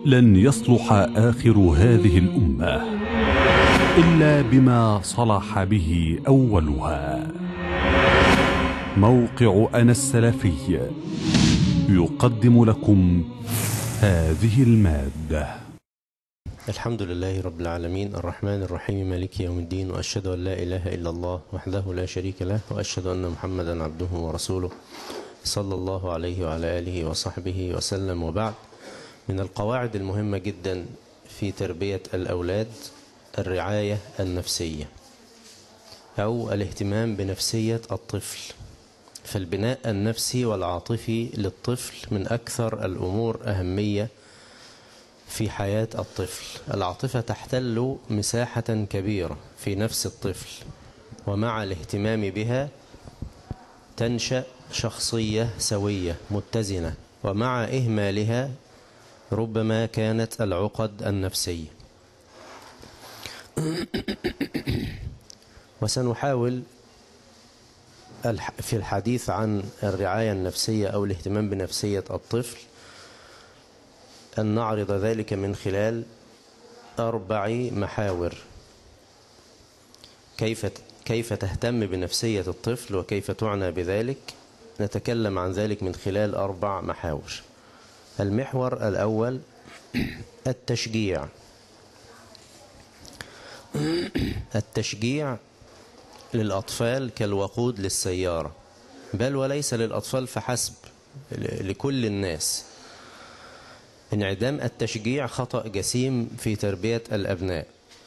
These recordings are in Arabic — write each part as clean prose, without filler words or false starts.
لن يصلح آخر هذه الأمة إلا بما صلح به أولها. موقع أنا السلفي يقدم لكم هذه المادة. الحمد لله رب العالمين الرحمن الرحيم مالك يوم الدين، وأشهد أن لا إله إلا الله وحده لا شريك له، وأشهد أن محمدا عبده ورسوله صلى الله عليه وعلى آله وصحبه وسلم. وبعد، من القواعد المهمة جدا في تربية الأولاد الرعاية النفسية أو الاهتمام بنفسية الطفل. فالبناء النفسي والعاطفي للطفل من أكثر الأمور أهمية في حياة الطفل. العاطفة تحتل مساحة كبيرة في نفس الطفل، ومع الاهتمام بها تنشأ شخصية سوية متزنة، ومع إهمالها ربما كانت العقد النفسية. وسنحاول في الحديث عن الرعاية النفسية أو الاهتمام بنفسية الطفل أن نعرض ذلك من خلال 4 محاور: كيف تهتم بنفسية الطفل وكيف تعنى بذلك. نتكلم عن ذلك من خلال 4 محاور. المحور الأول التشجيع. التشجيع للأطفال كالوقود للسيارة، بل وليس للأطفال فحسب، لكل الناس. انعدام التشجيع خطأ جسيم في تربية الأبناء،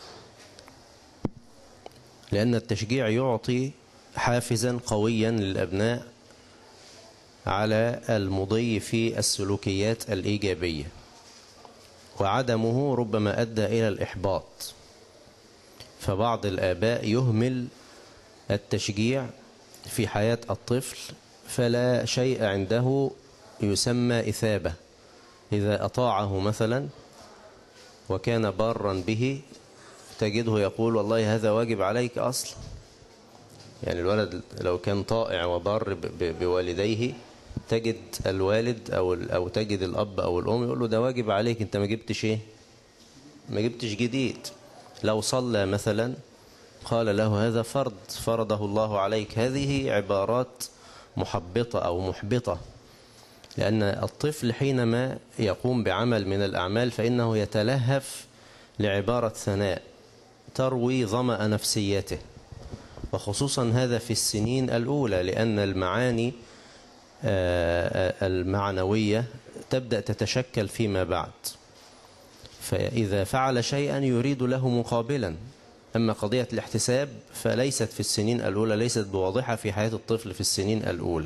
لأن التشجيع يعطي حافزا قويا للأبناء على المضي في السلوكيات الإيجابية، وعدمه ربما أدى إلى الإحباط. فبعض الآباء يهمل التشجيع في حياة الطفل، فلا شيء عنده يسمى إثابة. إذا أطاعه مثلا وكان بارا به تجده يقول والله هذا واجب عليك أصلا. يعني الولد لو كان طائع وبار بوالديه، تجد الوالد أو تجد الأب أو الأم يقول له ده واجب عليك، أنت ما جبتش إيه؟ ما جبتش جديد. لو صلى مثلا قال له هذا فرض فرضه الله عليك. هذه عبارات محبطة أو محبطة، لأن الطفل حينما يقوم بعمل من الأعمال فإنه يتلهف لعبارة ثناء تروي ظمأ نفسيته، وخصوصا هذا في السنين الأولى، لأن المعاني المعنوية تبدأ تتشكل فيما بعد. فإذا فعل شيئا يريد له مقابلا. أما قضية الاحتساب فليست في السنين الأولى، ليست بواضحة في حياة الطفل في السنين الأولى.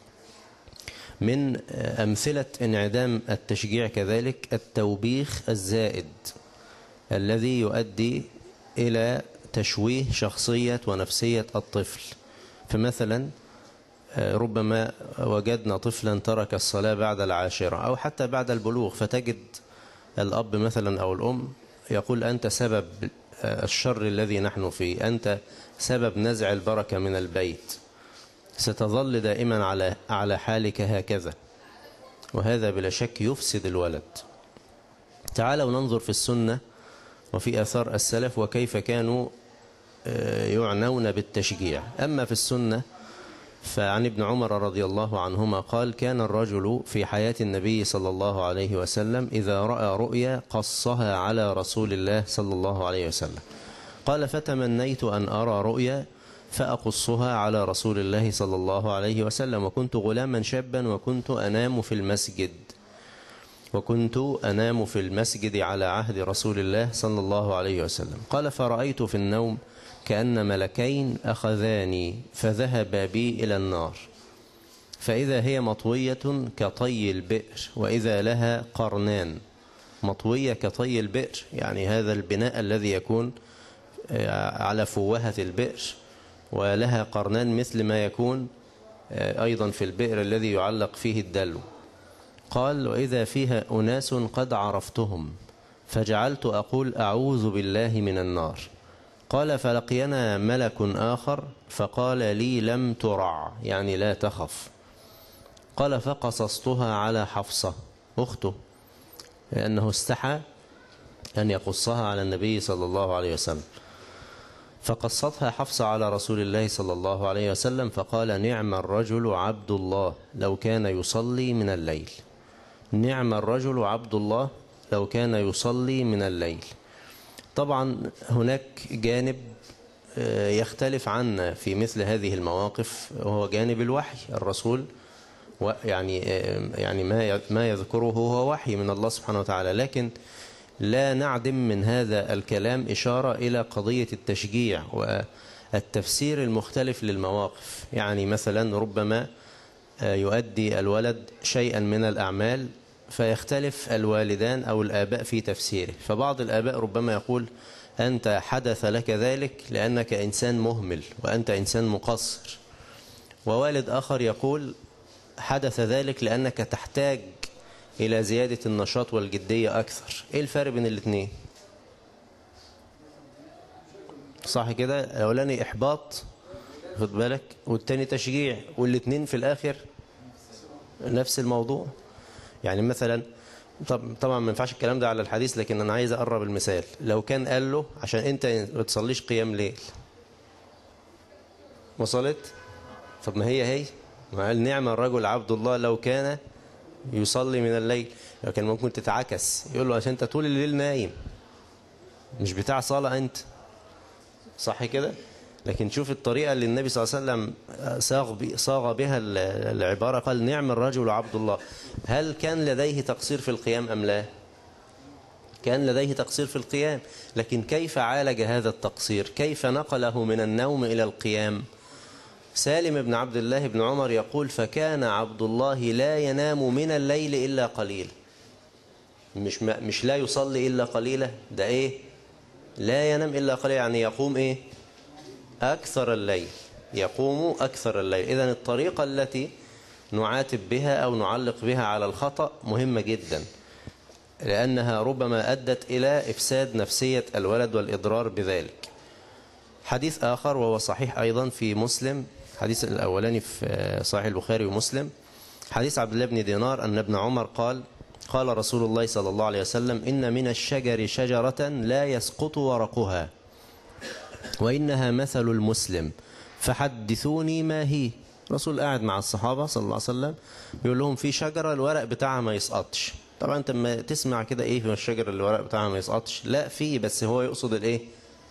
من أمثلة انعدام التشجيع كذلك التوبيخ الزائد الذي يؤدي إلى تشويه شخصية ونفسية الطفل. فمثلا ربما وجدنا طفلا ترك الصلاة بعد 10 أو حتى بعد البلوغ، فتجد الأب مثلا أو الأم يقول أنت سبب الشر الذي نحن فيه، أنت سبب نزع البركة من البيت، ستظل دائما على حالك هكذا. وهذا بلا شك يفسد الولد. تعالوا ننظر في السنة وفي آثار السلف وكيف كانوا يعنون بالتشجيع. أما في السنة فعن ابن عمر رضي الله عنهما قال كان الرجل في حياة النبي صلى الله عليه وسلم إذا رأى رؤيا قصها على رسول الله صلى الله عليه وسلم. قال فتمنيت أن أرى رؤيا فأقصها على رسول الله صلى الله عليه وسلم، وكنت غلاما شابا وكنت أنام في المسجد على عهد رسول الله صلى الله عليه وسلم. قال فرأيت في النوم كأن ملكين أخذاني فذهبا بي إلى النار، فإذا هي مطوية كطي البئر وإذا لها قرنان. مطوية كطي البئر يعني هذا البناء الذي يكون على فوهة البئر، ولها قرنان مثل ما يكون أيضا في البئر الذي يعلق فيه الدلو. قال وإذا فيها أناس قد عرفتهم فجعلت أقول أعوذ بالله من النار. قال فلقينا ملك آخر فقال لي لم ترع يعني لا تخف. قال فقصصتها على حفصة أخته لأنه استحى أن يقصها على النبي صلى الله عليه وسلم، فقصتها حفصة على رسول الله صلى الله عليه وسلم فقال: نعم الرجل عبد الله لو كان يصلي من الليل. نعم الرجل عبد الله لو كان يصلي من الليل. طبعا هناك جانب يختلف عنا في مثل هذه المواقف، وهو جانب الوحي. الرسول يعني ما يذكره هو وحي من الله سبحانه وتعالى، لكن لا نعدم من هذا الكلام إشارة إلى قضية التشجيع والتفسير المختلف للمواقف. يعني مثلا ربما يؤدي الولد شيئا من الأعمال فيختلف الوالدان أو الآباء في تفسيره، فبعض الآباء ربما يقول: أنت حدث لك ذلك لأنك إنسان مهمل وأنت إنسان مقصر. ووالد آخر يقول: حدث ذلك لأنك تحتاج إلى زيادة النشاط والجدية أكثر. إيه الفرق بين الاثنين؟ صح كده؟ الأولاني إحباط، خد بالك، والتاني تشجيع، والاثنين في الآخر نفس الموضوع. يعني مثلا طبعا ما ينفعش الكلام ده على الحديث، لكن أنا عايز أقرب المثال. لو كان قال له: عشان أنت ما تصليش قيام ليل، وصلت؟ طب ما هي ما قال: نعم الرجل عبد الله لو كان يصلي من الليل. لكن ممكن تتعكس، يقول له: عشان أنت طول الليل نايم، مش بتاع صلاة أنت، صح كده؟ لكن شوف الطريقة اللي النبي صلى الله عليه وسلم صاغ بها العبارة، قال: نعم الرجل عبد الله. هل كان لديه تقصير في القيام أم لا؟ كان لديه تقصير في القيام، لكن كيف عالج هذا التقصير؟ كيف نقله من النوم إلى القيام؟ سالم بن عبد الله بن عمر يقول: فكان عبد الله لا ينام من الليل إلا قليل. مش لا يصلي إلا قليلا، ده إيه؟ لا ينام إلا قليلا، يعني يقوم أكثر الليل، يقوم أكثر الليل. إذن الطريقة التي نعاتب بها أو نعلق بها على الخطأ مهمة جدا، لأنها ربما أدت إلى إفساد نفسية الولد والإضرار بذلك. حديث آخر وهو صحيح أيضا في مسلم، حديث الأولاني في صحيح البخاري ومسلم، حديث عبد الله بن دينار أن ابن عمر قال: قال رسول الله صلى الله عليه وسلم: إن من الشجر شجرة لا يسقط ورقها وإنها مثل المسلم فحدثوني ما هي. رسول قاعد مع الصحابة صلى الله عليه وسلم بيقول لهم: في شجرة الورق بتاعها ما يسقطش. طبعا انت لما تسمع كده ايه في الشجرة اللي الورق بتاعها ما يسقطش، لا في، بس هو يقصد الايه؟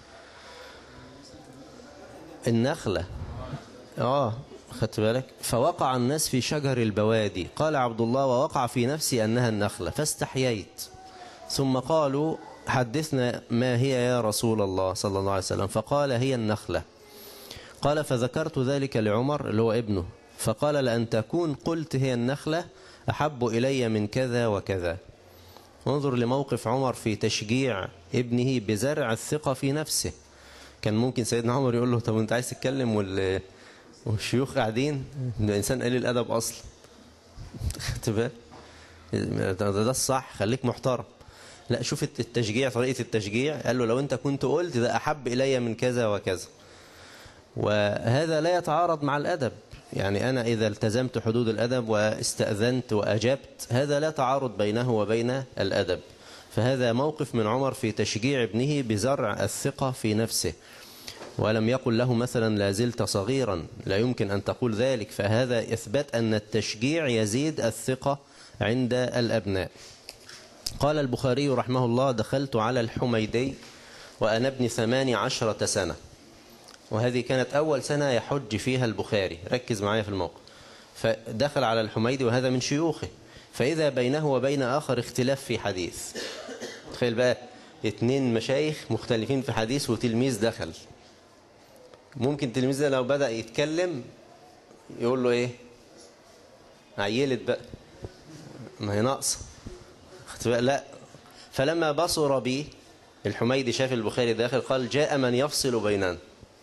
النخلة. خدت بالك؟ فوقع الناس في شجر البوادي. قال عبد الله: ووقع في نفسي أنها النخلة فاستحييت. ثم قالوا: حدثنا ما هي يا رسول الله صلى الله عليه وسلم. فقال: هي النخلة. قال: فذكرت ذلك لعمر اللي هو ابنه، فقال: لأن تكون قلت هي النخلة أحب إلي من كذا وكذا. انظر لموقف عمر في تشجيع ابنه بزرع الثقة في نفسه. كان ممكن سيدنا عمر يقول له: طب انت عايز تتكلم والشيوخ قاعدين؟ ده إنسان قليل الأدب أصلا. خدت بالك؟ ده الصح، خليك محترم. لا، شوف التشجيع، طريقة التشجيع. قال له: لو انت كنت قلت ده أحب إلي من كذا وكذا. وهذا لا يتعارض مع الأدب. يعني أنا إذا التزمت حدود الأدب واستأذنت وأجبت، هذا لا تعارض بينه وبين الأدب. فهذا موقف من عمر في تشجيع ابنه بزرع الثقة في نفسه، ولم يقل له مثلا: لا زلت صغيرا. لا يمكن أن تقول ذلك. فهذا إثبات أن التشجيع يزيد الثقة عند الأبناء. قال البخاري رحمه الله: دخلت على الحميدي وأنا ابن 18 سنة، وهذه كانت أول سنة يحج فيها البخاري. ركز معايا في الموقف. فدخل على الحميدي وهذا من شيوخه، فإذا بينه وبين آخر اختلاف في حديث. تخيل بقى، 2 مشايخ مختلفين في حديث وتلميذ دخل. ممكن تلميذ ده لو بدأ يتكلم يقول له ايه؟ عيلت بقى، ما هي ناقصة. لا، فلما بصر بي الحميدي شاف البخاري داخل قال: جاء من يفصل بيننا.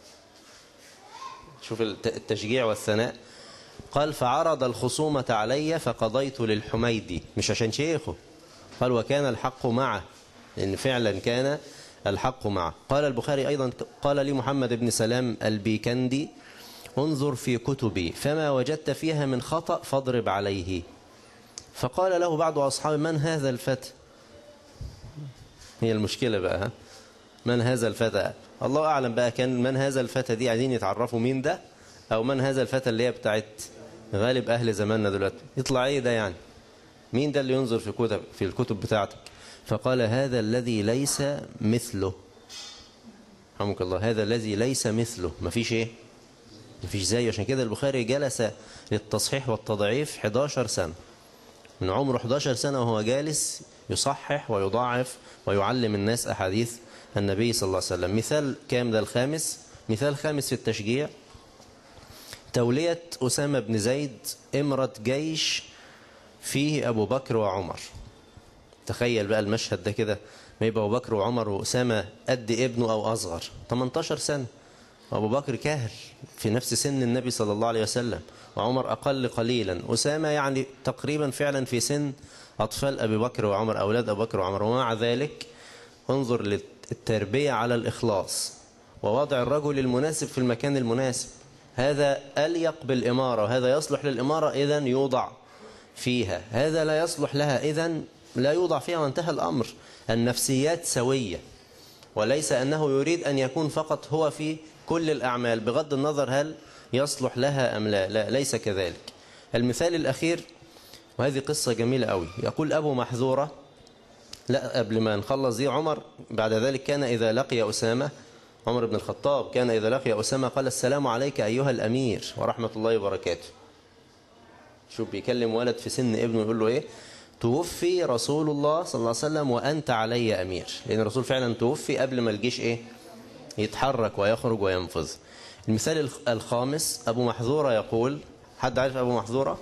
شوف التشجيع والثناء. قال: فعرض الخصومة علي فقضيت للحميدي، مش عشان شيخه. قال: وكان الحق معه، لأن فعلا كان الحق معه. قال البخاري أيضا: قال لي محمد بن سلام البيكندي: انظر في كتبي فما وجدت فيها من خطأ فاضرب عليه. فقال له بعض أصحابه: من هذا الفتى؟ هي المشكلة بقى، ها؟ من هذا الفتى؟ الله أعلم بقى، كان من هذا الفتى دي عايزين يتعرفوا مين ده، أو من هذا الفتى اللي هي بتاعت غالب أهل زماننا دلوقتي، يطلع إيه ده يعني؟ مين ده اللي ينظر في الكتب بتاعتك؟ فقال هذا الذي ليس مثله. رحمك الله، هذا الذي ليس مثله، مفيش إيه؟ مفيش زيه. عشان كده البخاري جلس للتصحيح والتضعيف 11 سنة، من عمره 11 سنة وهو جالس يصحح ويضاعف ويعلم الناس أحاديث النبي صلى الله عليه وسلم. مثال كام ده؟ الخامس، مثال خامس في التشجيع، تولية أسامة بن زيد إمرة جيش فيه أبو بكر وعمر. تخيل بقى المشهد ده كده، ما يبقى أبو بكر وعمر وأسامة قد ابنه أو أصغر، 18 سنة، وأبو بكر كاهل في نفس سن النبي صلى الله عليه وسلم، وعمر أقل قليلا، أسامة يعني تقريبا فعلا في سن أطفال أبي بكر وعمر، أولاد أبي بكر وعمر. ومع ذلك انظر للتربية على الإخلاص ووضع الرجل المناسب في المكان المناسب. هذا أليق بالإمارة، وهذا يصلح للإمارة إذن يوضع فيها، هذا لا يصلح لها إذن لا يوضع فيها، وانتهى الأمر. النفسيات سوية، وليس أنه يريد أن يكون فقط هو في كل الأعمال بغض النظر هل يصلح لها أم لا. لا، ليس كذلك. المثال الأخير، وهذه قصة جميلة قوي، يقول أبو محذورة، لا قبل ما نخلص دي، عمر بعد ذلك كان إذا لقي أسامة، عمر بن الخطاب كان إذا لقي أسامة قال السلام عليك أيها الأمير ورحمة الله وبركاته. شوف بيكلم ولد في سن ابنه يقول له إيه؟ توفي رسول الله صلى الله عليه وسلم وأنت علي أمير، لأن الرسول فعلا توفي قبل ما الجيش إيه؟ يتحرك ويخرج وينفذ. المثال الخامس، أبو محذورة يقول، حد عارف أبو محذورة؟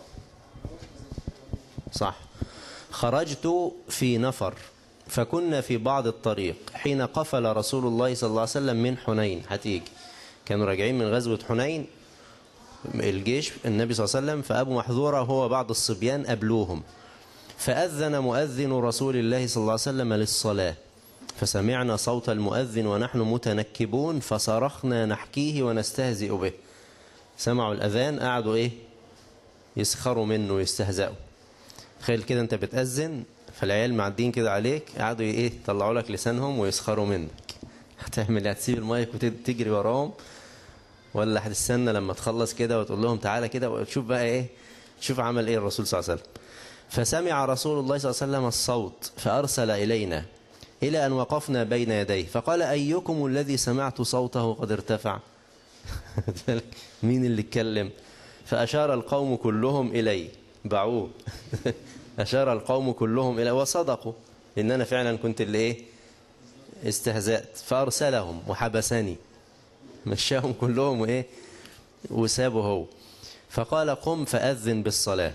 صح. خرجت في نفر فكنا في بعض الطريق حين قفل رسول الله صلى الله عليه وسلم من حنين. هتيجي كانوا راجعين من غزوة حنين الجيش النبي صلى الله عليه وسلم، فأبو محذورة هو بعض الصبيان قبلوهم، فأذن مؤذن رسول الله صلى الله عليه وسلم للصلاة، فسمعنا صوت المؤذن ونحن متنكبون فصرخنا نحكيه ونستهزئ به. سمعوا الأذان قعدوا إيه؟ يسخروا منه ويستهزئوا. تخيل كده أنت بتأذن فالعيال معدين كده عليك قعدوا إيه؟ طلعوا لك لسانهم ويسخروا منك. هتعمل هتسيب المايك وتجري وراهم، ولا هتستنى لما تخلص كده وتقول لهم تعالى كده وتشوف بقى إيه؟ شوف عمل إيه الرسول صلى الله عليه وسلم. فسمع رسول الله صلى الله عليه وسلم الصوت فأرسل إلينا إلى أن وقفنا بين يديه فقال أيكم الذي سمعت صوته قد ارتفع؟ مين اللي اتكلم؟ فأشار القوم كلهم إلي، باعوه. أشار القوم كلهم إلي وصدقوا، لأن أنا فعلا كنت اللي إيه؟ استهزأت. فأرسلهم وحبسني، مشاهم كلهم وإيه؟ وسابه هو. فقال قم فأذن بالصلاة،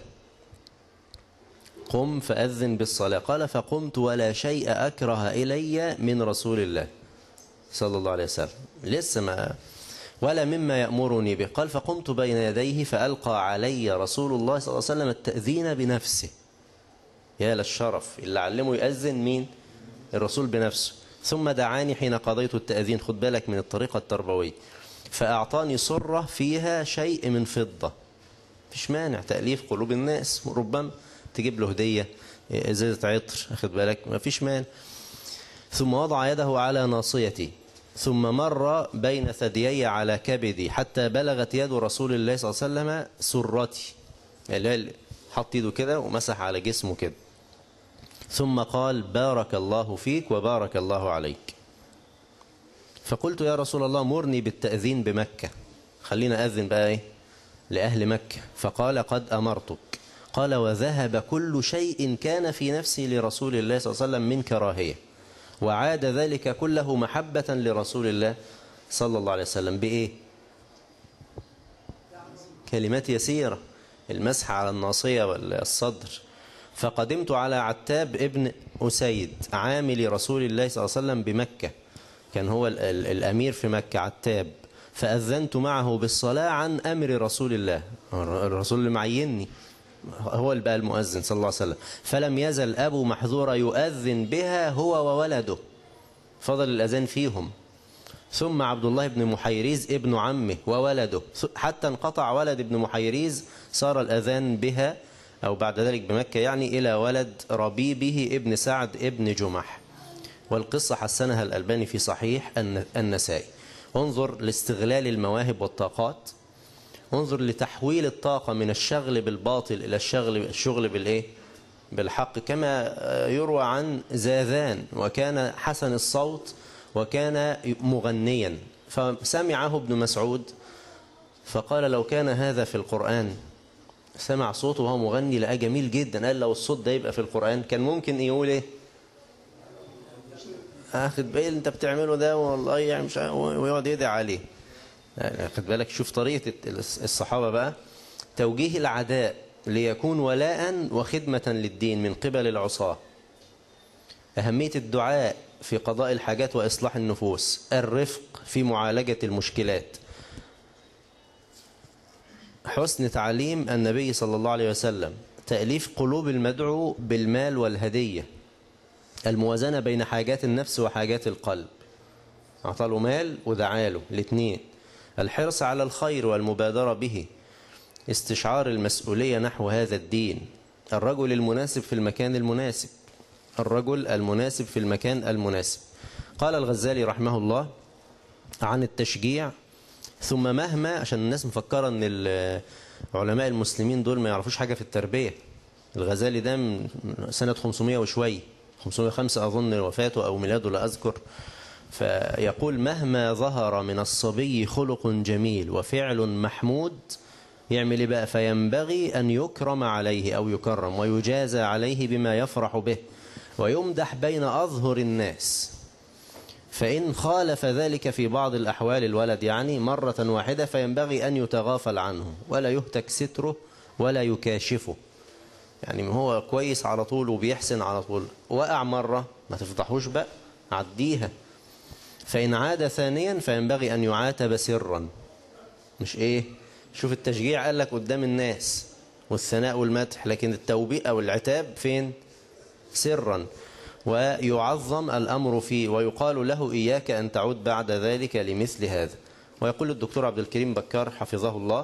قم فأذن بالصلاة. قال فقمت ولا شيء أكره إلي من رسول الله صلى الله عليه وسلم، لسه ما ولا مما يأمرني به. قال فقمت بين يديه فألقى علي رسول الله صلى الله عليه وسلم التأذين بنفسه. يا للشرف، اللي علمه يأذن مين؟ الرسول بنفسه. ثم دعاني حين قضيت التأذين، خد بالك من الطريقة التربوية، فأعطاني صرة فيها شيء من فضة، مفيش مانع تأليف قلوب الناس، ربما تجيب له هدية ازازة عطر، اخد بالك، مفيش مانع. ثم وضع يده على ناصيتي ثم مر بين ثديي على كبدي حتى بلغت يد رسول الله صلى الله عليه وسلم سرتي، يعني حط يده كده ومسح على جسمه كده، ثم قال بارك الله فيك وبارك الله عليك. فقلت يا رسول الله مرني بالتأذين بمكة، خلينا أذن بقى ايه لأهل مكة. فقال قد أمرتك. قال وذهب كل شيء كان في نفسي لرسول الله صلى الله عليه وسلم من كراهية، وعاد ذلك كله محبة لرسول الله صلى الله عليه وسلم. بإيه؟ كلمات يسيرة، المسح على الناصية والصدر. فقدمت على عتاب ابن أسيد عامل رسول الله صلى الله عليه وسلم بمكة، كان هو الأمير في مكة عتاب، فأذنت معه بالصلاة عن أمر رسول الله، الرسول اللي معيني هو اللي بقى المؤذن صلى الله عليه وسلم. فلم يزل أبو محذورة يؤذن بها هو وولده، فضل الأذان فيهم. ثم عبد الله بن محيريز ابن عمه وولده، حتى انقطع ولد ابن محيريز، صار الأذان بها أو بعد ذلك بمكة يعني إلى ولد ربيبه ابن سعد ابن جمح. والقصة حسنها الألباني في صحيح النسائي. انظر لاستغلال المواهب والطاقات، انظر لتحويل الطاقة من الشغل بالباطل إلى الشغل بالإيه؟ بالحق. كما يروى عن زاذان، وكان حسن الصوت وكان مغنيا، فسمعه ابن مسعود فقال لو كان هذا في القرآن، سمع صوته وهو مغني لقاه جميل جدا، قال لو الصوت ده يبقى في القرآن كان ممكن يقول ايه؟ اخد بالي انت بتعمله ده والله يعني مش ويقعد يدعي عليه. خد بالك، شوف طريقة الصحابة بقى، توجيه العداء ليكون ولاء وخدمة للدين من قبل العصاة، أهمية الدعاء في قضاء الحاجات وإصلاح النفوس، الرفق في معالجة المشكلات، حسن تعليم النبي صلى الله عليه وسلم، تأليف قلوب المدعو بالمال والهدية، الموازنة بين حاجات النفس وحاجات القلب، أعطاله مال ودعاله الاثنين، الحرص على الخير والمبادرة به، استشعار المسؤولية نحو هذا الدين، الرجل المناسب في المكان المناسب، الرجل المناسب في المكان المناسب. قال الغزالي رحمه الله عن التشجيع: ثم مهما، عشان الناس مفكرة ان علماء المسلمين دول ما يعرفوش حاجة في التربية. الغزالي ده من سنة 500 وشوية، 505 أظن وفاته أو ميلاده لا أذكر. فيقول: مهما ظهر من الصبي خلق جميل وفعل محمود، يعمل إيه بقى؟ فينبغي أن يكرم عليه أو يكرم ويجازى عليه بما يفرح به ويمدح بين أظهر الناس. فإن خالف ذلك في بعض الأحوال الولد يعني مرة واحدة فينبغي أن يتغافل عنه ولا يهتك ستره ولا يكاشفه. يعني هو كويس على طول وبيحسن على طول، وقع مرة ما تفضحوش بقى، عديها. فإن عاد ثانيا فينبغي أن يعاتب سرا، مش إيه؟ شوف التشجيع قال لك قدام الناس والثناء والمدح، لكن التوبيخ أو العتاب فين؟ سرا. ويعظم الأمر فيه ويقال له: إياك أن تعود بعد ذلك لمثل هذا. ويقول الدكتور عبد الكريم بكار حفظه الله: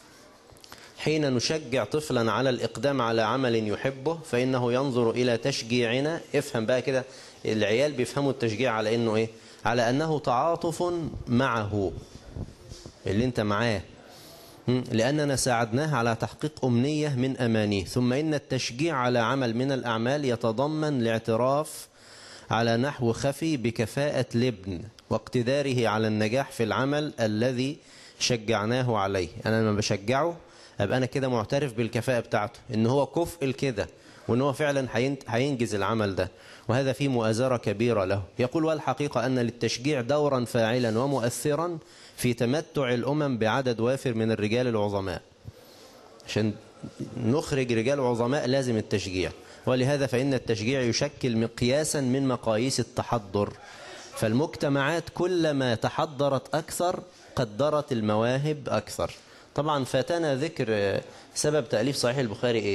حين نشجع طفلا على الإقدام على عمل يحبه فإنه ينظر إلى تشجيعنا. افهم بقى كده، العيال بيفهموا التشجيع على إنه إيه؟ على أنه تعاطف معه، اللي انت معاه، لأننا ساعدناه على تحقيق أمنية من أمانيه. ثم إن التشجيع على عمل من الأعمال يتضمن الاعتراف على نحو خفي بكفاءة الابن واقتداره على النجاح في العمل الذي شجعناه عليه. أنا لما بشجعه أبقى أنا كده معترف بالكفاءة بتاعته، إن هو كفء كده وإن هو فعلا هينجز العمل ده، وهذا فيه مؤازرة كبيرة له. يقول: والحقيقة أن للتشجيع دورا فاعلا ومؤثرا في تمتع الأمم بعدد وافر من الرجال العظماء. عشان نخرج رجال عظماء لازم التشجيع، ولهذا فإن التشجيع يشكل مقياسا من مقاييس التحضر. فالمجتمعات كلما تحضرت أكثر قدرت المواهب أكثر. طبعا فاتنا ذكر سبب تأليف صحيح البخاري إيه؟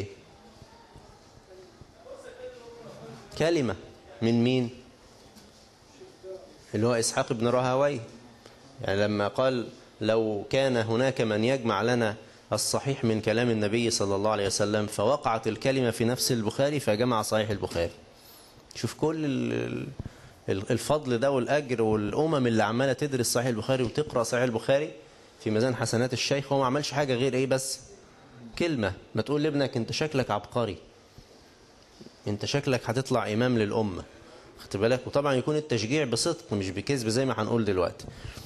كلمة من مين؟ اللي هو إسحاق بن راهويه. يعني لما قال: لو كان هناك من يجمع لنا الصحيح من كلام النبي صلى الله عليه وسلم، فوقعت الكلمة في نفس البخاري فجمع صحيح البخاري. شوف كل الفضل ده والأجر، والأمم اللي عمالة تدرس صحيح البخاري وتقرأ صحيح البخاري في ميزان حسنات الشيخ، هو ما عملش حاجة غير إيه؟ بس كلمة. ما تقول لابنك: أنت شكلك عبقري، أنت شكلك هتطلع إمام للأمة، خدت بالك؟ وطبعا يكون التشجيع بصدق مش بكذب زي ما هنقول دلوقتي.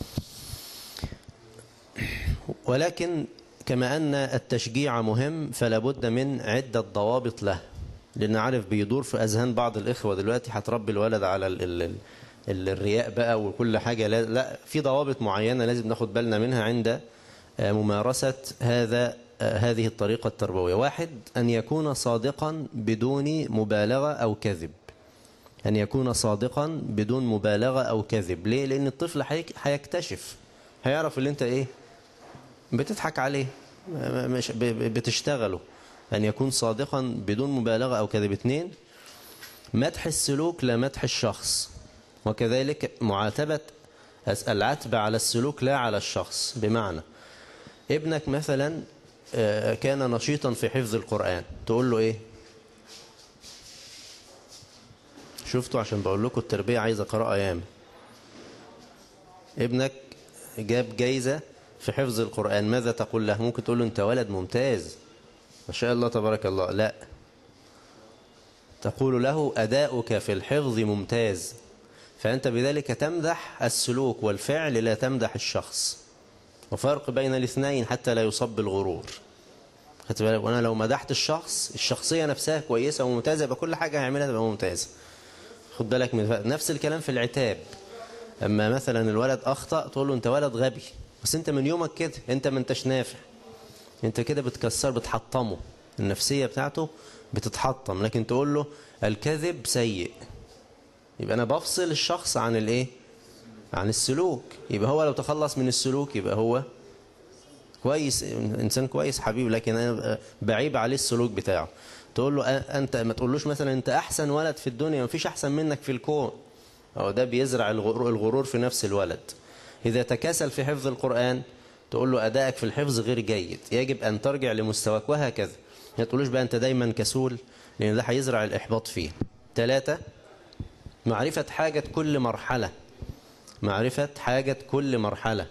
ولكن كما أن التشجيع مهم فلا بد من عدة ضوابط له، لأن عارف بيدور في أذهان بعض الإخوة دلوقتي: هتربي الولد على الرياء بقى وكل حاجة. لا، في ضوابط معينة لازم ناخد بالنا منها عند ممارسة هذه الطريقة التربوية. واحد: أن يكون صادقا بدون مبالغة أو كذب. أن يكون صادقا بدون مبالغة أو كذب. ليه؟ لأن الطفل هيكتشف، هيعرف اللي أنت إيه بتضحك عليه، مش بتشتغله. أن يكون صادقا بدون مبالغة أو كذب. اثنين: مدح السلوك لا مدح الشخص، وكذلك معاتبة العتب على السلوك لا على الشخص. بمعنى ابنك مثلا كان نشيطا في حفظ القرآن، تقول له إيه؟ شفتوا؟ عشان بقول لكم التربية عايزة قراءة ياما. ابنك جاب جايزة في حفظ القرآن، ماذا تقول له؟ ممكن تقول له أنت ولد ممتاز ما شاء الله تبارك الله، لا، تقول له أداؤك في الحفظ ممتاز. فأنت بذلك تمدح السلوك والفعل، لا تمدح الشخص، وفرق بين الاثنين حتى لا يصب بالغرور. خدت بالك؟ وانا لو مدحت الشخص، الشخصية نفسها كويسة وممتازة، يبقى كل حاجة هيعملها تبقى ممتازة. خد بالك من نفس الكلام في العتاب. اما مثلا الولد اخطأ تقول له انت ولد غبي، بس انت من يومك كده، انت ما انتش نافع، انت كده بتكسر، بتحطمه، النفسية بتاعته بتتحطم. لكن تقول له الكذب سيء، يبقى انا بفصل الشخص عن الايه؟ عن السلوك. يبقى هو لو تخلص من السلوك يبقى هو كويس، انسان كويس حبيب، لكن انا بعيب عليه السلوك بتاعه. تقول له انت، ما تقولوش مثلا انت احسن ولد في الدنيا، ما فيش احسن منك في الكون، او ده بيزرع الغرور في نفس الولد. اذا تكاسل في حفظ القرآن تقول له ادائك في الحفظ غير جيد، يجب ان ترجع لمستواك، وهكذا. ما تقولوش بقى انت دايما كسول، لان ده هيزرع الاحباط فيه. 3، معرفة حاجة كل مرحلة. معرفة حاجة كل مرحلة.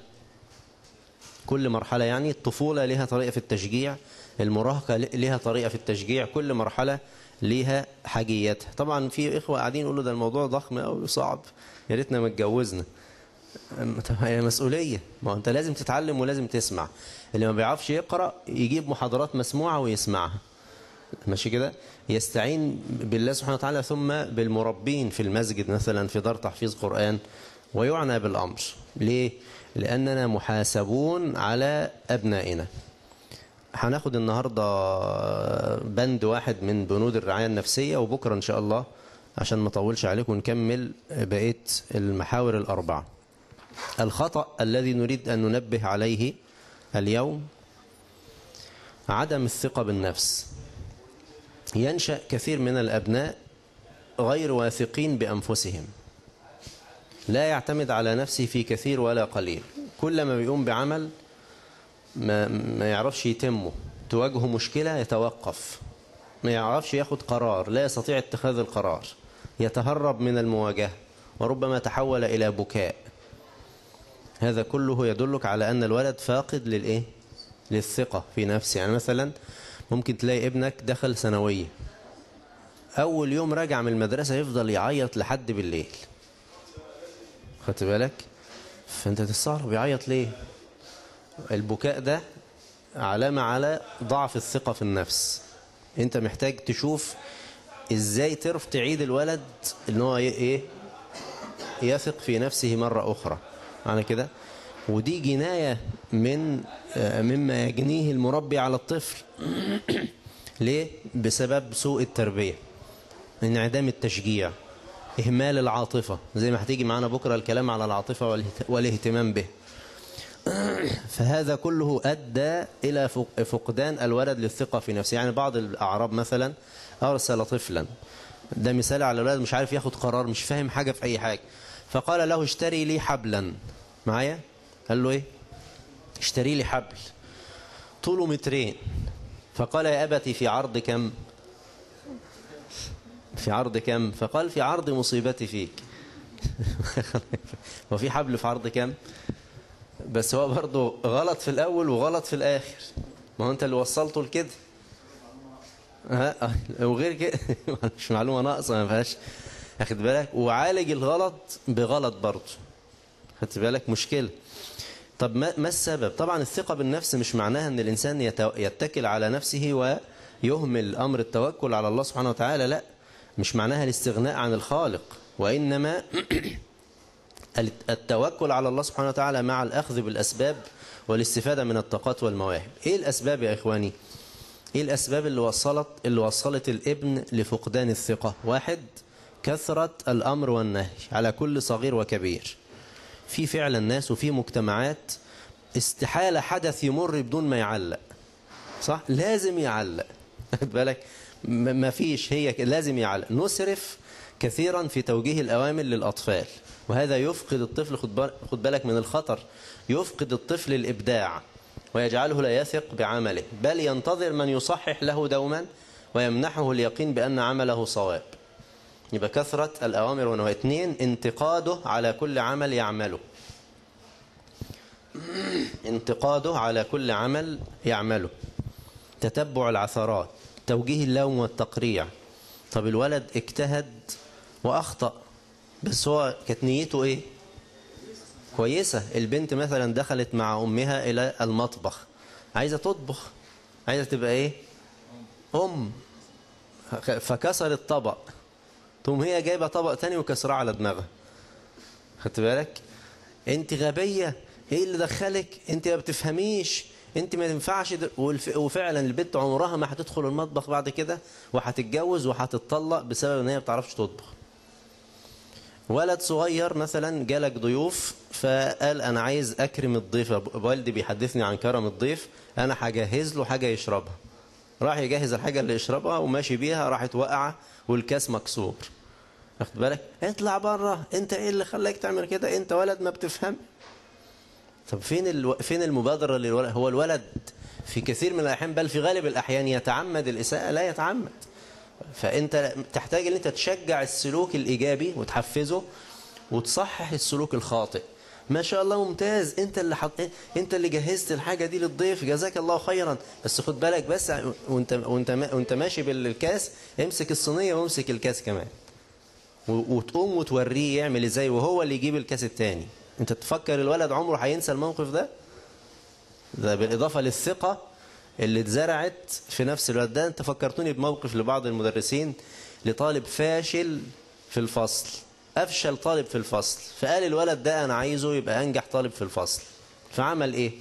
كل مرحلة يعني الطفولة لها طريقة في التشجيع، المراهقة لها طريقة في التشجيع، كل مرحلة لها حاجيتها. طبعا في إخوة قاعدين يقولوا ده الموضوع ضخم أو صعب، يا ريتنا ما اتجوزنا. هي مسؤولية، ما أنت لازم تتعلم ولازم تسمع. اللي ما بيعرفش يقرأ يجيب محاضرات مسموعة ويسمعها، ماشي كده، يستعين بالله سبحانه وتعالى، ثم بالمربين في المسجد مثلا في دار تحفيظ قرآن، ويعنى بالأمر. ليه؟ لأننا محاسبون على أبنائنا. هناخد النهاردة بند واحد من بنود الرعاية النفسية، وبكرة إن شاء الله عشان ما اطولش عليكم نكمل بقية المحاور الأربعة. الخطأ الذي نريد أن ننبه عليه اليوم عدم الثقة بالنفس. ينشأ كثير من الأبناء غير واثقين بأنفسهم، لا يعتمد على نفسه في كثير ولا قليل، كل ما بيقوم بعمل ما يعرفش يتمه، تواجهه مشكلة يتوقف، ما يعرفش ياخد قرار، لا يستطيع اتخاذ القرار، يتهرب من المواجهة، وربما تحول إلى بكاء. هذا كله يدلك على أن الولد فاقد للإيه؟ للثقة في نفسه. يعني مثلا ممكن تلاقي ابنك دخل ثانوية، أول يوم راجع من المدرسة يفضل يعيط لحد بالليل، خدت بالك؟ فأنت تستغرب يعيط ليه؟ البكاء ده علامة على ضعف الثقة في النفس. أنت محتاج تشوف إزاي تعيد الولد إن هو يثق في نفسه مرة أخرى، معنى كده. ودي جناية مما يجنيه المربي على الطفل. ليه؟ بسبب سوء التربية، انعدام التشجيع، إهمال العاطفة، زي ما هتيجي معنا بكرة الكلام على العاطفة والاهتمام به. فهذا كله أدى إلى فقدان الولد للثقة في نفسه. يعني بعض الأعراب مثلا أرسل طفلا، ده مثال على الولد مش عارف ياخد قرار، مش فاهم حاجة في أي حاجة، فقال له اشتري لي حبلا. معايا؟ قال له إيه؟ اشتري لي حبل طوله 2 متر. فقال يا أبتي في عرض كم؟ في عرض كم؟ فقال في عرض مصيبتي فيك. وفي حبل في عرض كم؟ بس هو برضه غلط في الأول وغلط في الآخر، ما هو أنت اللي وصلته لكده. وغير كده مش معلومة ناقصة ما فيهاش، أخد بالك؟ وعالج الغلط بغلط برضه، خدت بالك؟ مشكلة. طب ما السبب؟ طبعا الثقة بالنفس مش معناها أن الإنسان يتكل على نفسه ويهمل أمر التوكل على الله سبحانه وتعالى، لا، مش معناها الاستغناء عن الخالق، وإنما التوكل على الله سبحانه وتعالى مع الأخذ بالأسباب والاستفادة من الطاقات والمواهب. إيه الأسباب يا إخواني؟ إيه الأسباب اللي وصلت الابن لفقدان الثقة؟ 1، كثرة الأمر والنهي على كل صغير وكبير. في فعلا ناس وفي مجتمعات استحالة حدث يمر بدون ما يعلق، صح؟ لازم يعلق، خد بالك؟ ما فيش، هي لازم يعلق. نسرف كثيرا في توجيه الأوامر للأطفال، وهذا يفقد الطفل، خد بالك من الخطر، يفقد الطفل الإبداع ويجعله لا يثق بعمله، بل ينتظر من يصحح له دوما ويمنحه اليقين بأن عمله صواب. يبقى كثرة الأوامر والنواهي. 2 انتقاده على كل عمل يعمله، انتقاده على كل عمل يعمله. تتبع العثرات، توجيه اللوم والتقريع. طب الولد اجتهد وأخطأ، بس هو كانت نيته ايه؟ كويسة. البنت مثلا دخلت مع أمها إلى المطبخ، عايزة تطبخ، عايزة تبقى ايه؟ فكسر الطبق، تقوم هي جايبة طبق تاني وكسرها على دماغها. خدت بالك؟ انت غبية، ايه اللي دخلك؟ انت ما بتفهميش، انت ما ينفعش وفعلا البنت عمرها ما هتدخل المطبخ بعد كده، وهتتجوز وهتتطلق بسبب ان هي ما بتعرفش تطبخ. ولد صغير مثلا جالك ضيوف، فقال انا عايز اكرم الضيف، والدي بيحدثني عن كرم الضيف، انا هجهز له حاجة يشربها. راح يجهز الحاجة اللي يشربها وماشي بيها، راحت واقعة والكاس مكسور. واخد بالك؟ اطلع بره، انت ايه اللي خلاك تعمل كده؟ انت ولد ما بتفهم. طب فين المبادرة للولد؟ هو الولد في كثير من الأحيان، بل في غالب الأحيان، يتعمد الإساءة؟ لا يتعمد. فأنت تحتاج أن أنت تشجع السلوك الإيجابي وتحفزه، وتصحح السلوك الخاطئ. ما شاء الله ممتاز، انت اللي جهزت الحاجة دي للضيف، جزاك الله خيرا، بس خد بالك بس وانت ماشي بالكاس، امسك الصينية وامسك الكاس كمان، وتقوم وتوريه يعمل ازاي، وهو اللي يجيب الكاس التاني. انت تفكر الولد عمره هينسى الموقف ده بالإضافة للثقة اللي اتزرعت في نفس الولد ده. انت فكرتوني بموقف لبعض المدرسين لطالب فاشل في الفصل، أفشل طالب في الفصل، فقال الولد ده أنا عايزه يبقى أنجح طالب في الفصل. فعمل إيه؟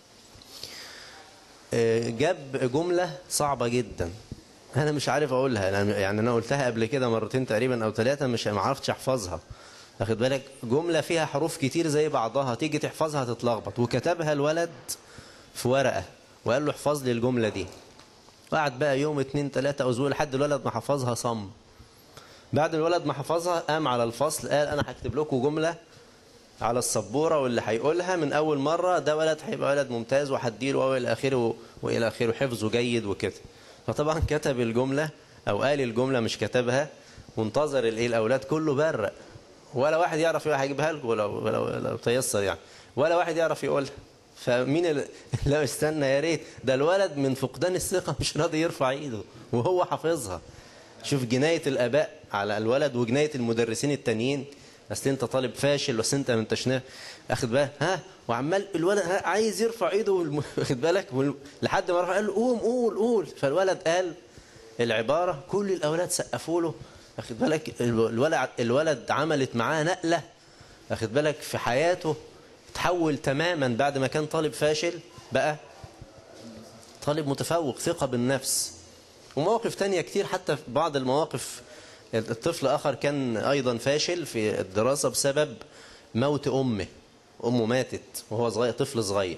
جاب جملة صعبة جدا، أنا مش عارف أقولها، يعني أنا قلتها قبل كده مرتين تقريبا أو 3، مش عرفتش أحفظها. أخد بالك؟ جملة فيها حروف كتير زي بعضها، تيجي تحفظها تتلخبط. وكتبها الولد في ورقة وقال له احفظ لي الجملة دي. وقعد بقى يوم 2 3 أسبوع لحد الولد ما حفظها صم. بعد الولد ما حفظها قام على الفصل قال أنا هكتب لكم جملة على السبورة، واللي هيقولها من أول مرة ده ولد هيبقى ولد ممتاز، وهديله وإلى آخره وإلى آخره، حفظه جيد وكده. فطبعا كتب الجملة أو قال الجملة مش كتبها، وانتظر الأولاد كله برق، ولا واحد يعرف يقولها. هجيبها لكم لو تيسر يعني، ولا واحد يعرف يقولها. فمين لا استنى يا ريت، ده الولد من فقدان الثقة مش راضي يرفع ايده وهو حافظها. شوف جناية الآباء على الولد وجناية المدرسين التانيين. بس انت طالب فاشل، بس انت من تشناه، اخد بالك؟ وعمال الولد عايز يرفع ايده واخد بالك، لحد ما رفع قال له قوم قول. فالولد قال العبارة، كل الأولاد سقفوا له. اخد بالك؟ الولد عملت معاه نقلة، اخد بالك، في حياته، تحول تماما. بعد ما كان طالب فاشل بقى طالب متفوق، ثقة بالنفس. ومواقف تانية كتير، حتى في بعض المواقف الطفل آخر كان أيضا فاشل في الدراسة بسبب موت أمه ماتت وهو صغير، طفل صغير.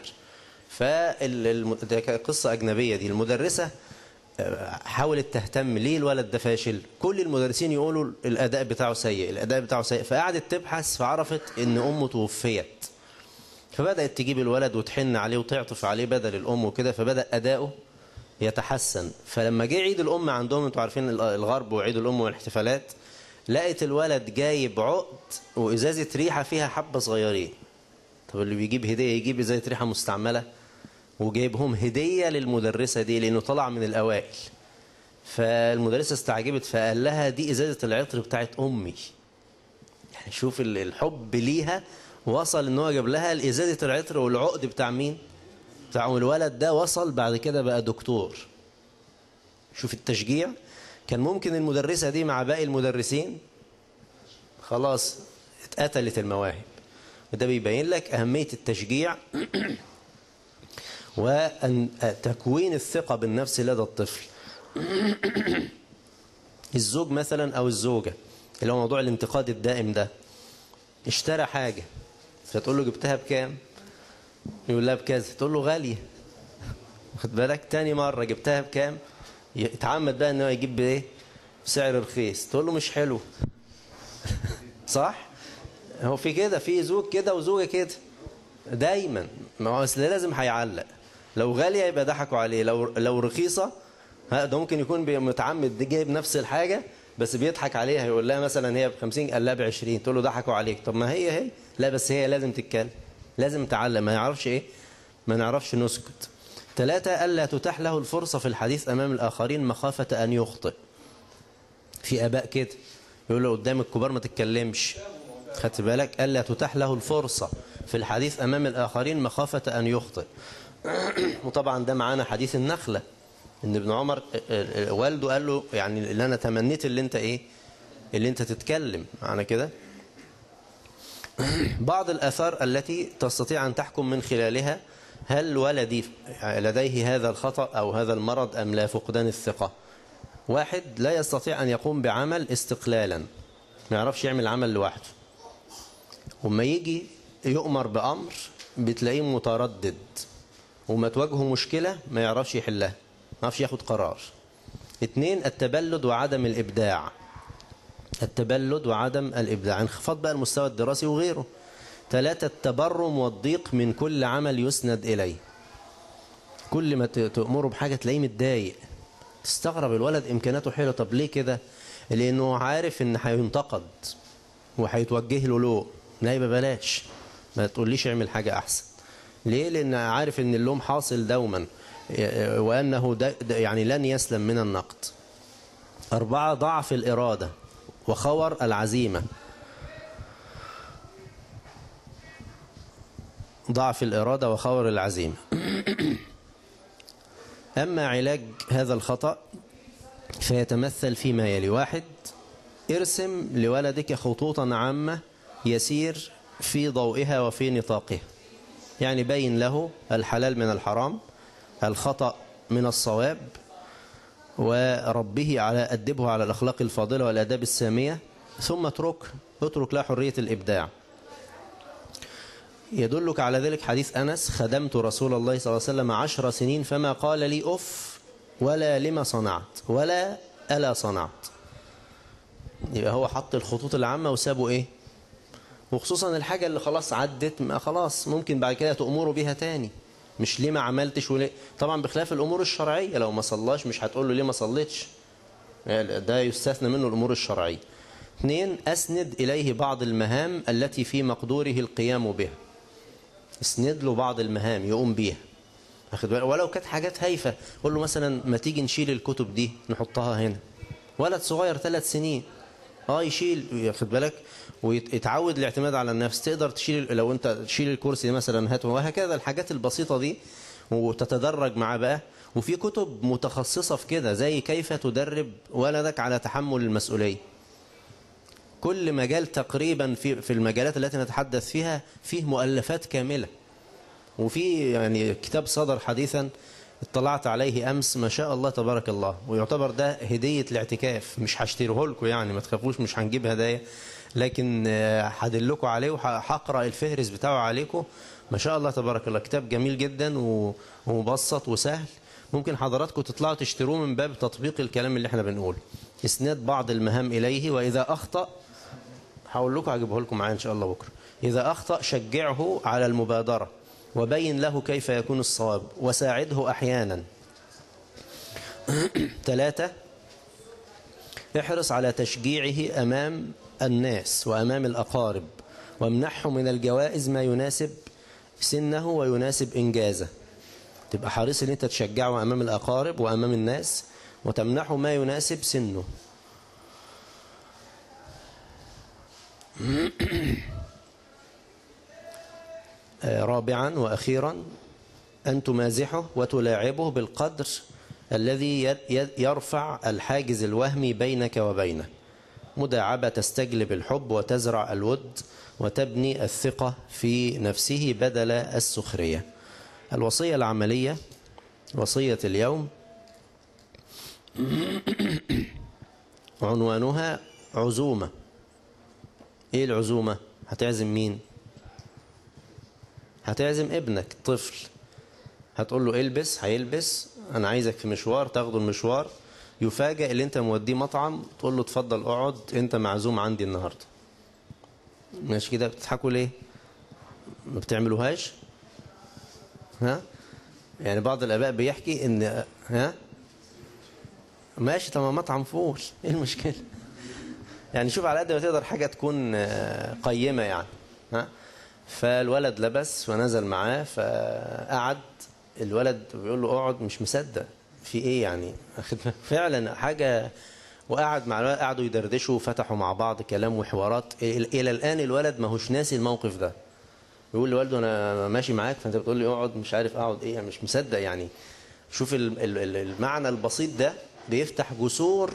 ده قصة أجنبية دي. المدرسة حاولت تهتم، ليه الولد ده فاشل؟ كل المدرسين يقولوا الأداء بتاعه سيء، فقعدت تبحث، فعرفت إن أمه توفيت. فبدأت تجيب الولد وتحن عليه وتعطف عليه بدل الأم وكده، فبدأ أداؤه يتحسن. فلما جه عيد الأم عندهم، انتوا عارفين الغرب وعيد الأم والاحتفالات، لقيت الولد جايب عقد وإزازة ريحة فيها حبة صغيرين. طب اللي بيجيب هدية يجيب إزازة ريحة مستعملة، وجايبهم هدية للمدرسة دي لأنه طلع من الأوائل. فالمدرسة استعجبت، فقال لها دي إزازة العطر بتاعت أمي. يعني شوف الحب ليها وصل ان هو جاب لها ازازه العطر، والعقد بتاع مين؟ بتاع الولد ده. وصل بعد كده بقى دكتور. شوف التشجيع. كان ممكن المدرسه دي مع باقي المدرسين خلاص اتقتلت المواهب. وده بيبين لك اهميه التشجيع وان تكوين الثقه بالنفس لدى الطفل. الزوج مثلا او الزوجه، اللي هو موضوع الانتقاد الدائم ده، اشترى حاجه فتقول له جبتها بكام؟ يقول لها بكذا، تقول له غالية. خد بالك؟ تاني مرة جبتها بكام؟ يتعمد بقى انه يجيب بايه؟ بسعر رخيص، تقول له مش حلو. صح؟ هو في كده، في زوج كده وزوجة كده دايما. ما هو اصل لازم هيعلق. لو غالية يبقى ضحكوا عليه، لو رخيصة ده ممكن يكون متعمد جايب نفس الحاجة بس بيضحك عليها، يقول لها مثلا هي ب50 قال لها ب20، تقول له ضحكوا عليك. طب ما هي لا، بس هي لازم تتكلم، لازم تعلم، ما يعرفش ايه، ما نعرفش نسكت. 3 ألا تتاح له الفرصة في الحديث أمام الآخرين مخافة أن يخطئ. في آباء كده يقول له قدام الكبار ما تتكلمش، خدت بالك؟ ألا تتاح له الفرصة في الحديث أمام الآخرين مخافة أن يخطئ. وطبعا ده معانا حديث النخلة، ان ابن عمر والده قال له يعني اللي انا تمنيت اللي انت ايه، اللي انت تتكلم معنى كده. بعض الآثار التي تستطيع أن تحكم من خلالها هل ولدي لديه هذا الخطأ أو هذا المرض أم لا. فقدان الثقة. 1 لا يستطيع أن يقوم بعمل استقلالا، ما يعرفش يعمل عمل لوحده، وما يجي يؤمر بأمر بتلاقيه متردد، وما تواجهه مشكلة ما يعرفش يحلها، ما يعرفش ياخد قرار. 2 التبلد وعدم الإبداع. التبلد وعدم الإبداع، انخفاض بقى المستوى الدراسي وغيره. 3 التبرم والضيق من كل عمل يسند إليه. كل ما تأمره بحاجة تلاقيه متضايق، تستغرب الولد إمكاناته حلوة، طب ليه كده؟ لأنه عارف إن هينتقد وهيتوجه له لوم. لا، يبقى بلاش، ما تقوليش اعمل حاجة أحسن. ليه؟ لأن عارف إن اللوم حاصل دوما، وأنه يعني لن يسلم من النقد. 4 ضعف الإرادة وخور العزيمة. ضعف الإرادة وخور العزيمة. أما علاج هذا الخطأ فيتمثل فيما يلي. 1 ارسم لولدك خطوطا عامة يسير في ضوئها وفي نطاقها، يعني بين له الحلال من الحرام، الخطأ من الصواب، وربه أدبه على الأخلاق الفاضلة والآداب السامية، ثم اترك له حرية الإبداع. يدلك على ذلك حديث أنس: خدمت رسول الله صلى الله عليه وسلم 10 سنين فما قال لي أف ولا لما صنعت ولا ألا صنعت. يبقى هو حط الخطوط العامة وسابه إيه؟ وخصوصا الحاجة اللي خلاص عدت، ما خلاص ممكن بعد كده تأمره بها تاني، مش ليه ما عملتش وليه. طبعا بخلاف الأمور الشرعية، لو ما صلاش مش هتقول له ليه ما صليتش، ده يستثنى منه الأمور الشرعية. 2 أسند إليه بعض المهام التي في مقدوره القيام بها. اسند له بعض المهام يقوم بيها، ولو كانت حاجات هايفة. قول له مثلا ما تيجي نشيل الكتب دي نحطها هنا. ولد صغير 3 سنين يشيل، ياخد بالك، ويتعود الاعتماد على النفس. تقدر تشيل، لو انت تشيل الكرسي مثلا هاته، وهكذا الحاجات البسيطة دي، وتتدرج معاه بقى. وفي كتب متخصصة في كده، زي كيف تدرب ولدك على تحمل المسؤولية. كل مجال تقريبا في المجالات التي نتحدث فيها فيه مؤلفات كاملة. وفي يعني كتاب صدر حديثا اطلعت عليه أمس، ما شاء الله تبارك الله، ويعتبر ده هدية الاعتكاف، مش هشتريه لكم يعني، ما تخافوش، مش هنجيب هدايا، لكن هدلكم عليه وهقرأ الفهرس بتاعه عليكم. ما شاء الله تبارك الله، كتاب جميل جدا ومبسط وسهل. ممكن حضراتكم تطلعوا تشتروه من باب تطبيق الكلام اللي احنا بنقوله. اسناد بعض المهام إليه، وإذا أخطأ، هقول لكم هجيبه لكم معايا إن شاء الله بكرة، إذا أخطأ شجعه على المبادرة، وبين له كيف يكون الصواب، وساعده أحيانا. 3 احرص على تشجيعه أمام الناس وأمام الأقارب، وامنحه من الجوائز ما يناسب سنه ويناسب إنجازه. تبقى حريص ان انت تشجعه أمام الأقارب وأمام الناس، وتمنحه ما يناسب سنه. 4 وأخيرا أن تمازحه وتلاعبه بالقدر الذي يرفع الحاجز الوهمي بينك وبينه. مداعبة تستجلب الحب وتزرع الود وتبني الثقة في نفسه بدل السخرية. الوصية العملية، وصية اليوم، عنوانها عزومة. ايه العزومة؟ هتعزم مين؟ هتعزم ابنك طفل، هتقول له البس، هيلبس، انا عايزك في مشوار، تاخده المشوار، يفاجئ اللي انت موديه مطعم، تقول له اتفضل اقعد انت معزوم عندي النهارده. ماشي كده؟ بتضحكوا ليه؟ ما بتعملوهاش؟ يعني بعض الاباء بيحكي ان ماشي، طب مطعم فول، ايه المشكله؟ يعني شوف على قد ما تقدر حاجة تكون قيمة يعني. ها؟ فالولد لبس ونزل معاه، فقعد الولد بيقول له اقعد، مش مصدق في ايه يعني فعلا حاجة. وقعد مع الولد، قعدوا يدردشوا وفتحوا مع بعض كلام وحوارات. الى الان الولد ما هوش ناسي الموقف ده. يقول لوالده انا ماشي معاك فانت بتقول لي اقعد، مش عارف اقعد ايه، انا مش مصدق يعني. شوف المعنى البسيط ده بيفتح جسور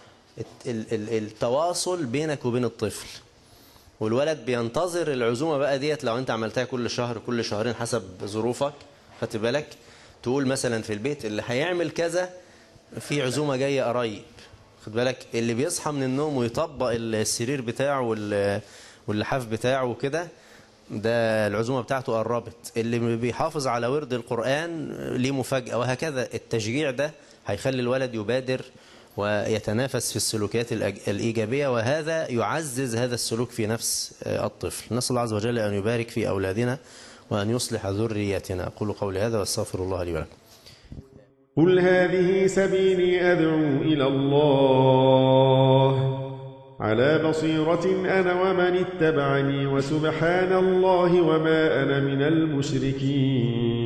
التواصل بينك وبين الطفل. والولد بينتظر العزومة بقى ديت، لو انت عملتها كل شهر كل شهرين حسب ظروفك، خدت بالك، تقول مثلا في البيت اللي هيعمل كذا في عزومة جاية قريب، خد بالك. اللي بيصحى من النوم ويطبق السرير بتاعه واللحاف بتاعه وكده، ده العزومة بتاعته قربت. اللي بيحافظ على ورد القرآن ليه مفاجأة، وهكذا. التشجيع ده هيخلي الولد يبادر ويتنافس في السلوكيات الإيجابية، وهذا يعزز هذا السلوك في نفس الطفل. نسأل الله عز وجل أن يبارك في أولادنا وأن يصلح ذريتنا. أقول قولي هذا واستغفر الله لي ولكم. قل هذه سبيلي أدعو إلى الله على بصيرة أنا ومن اتبعني، وسبحان الله وما أنا من المشركين.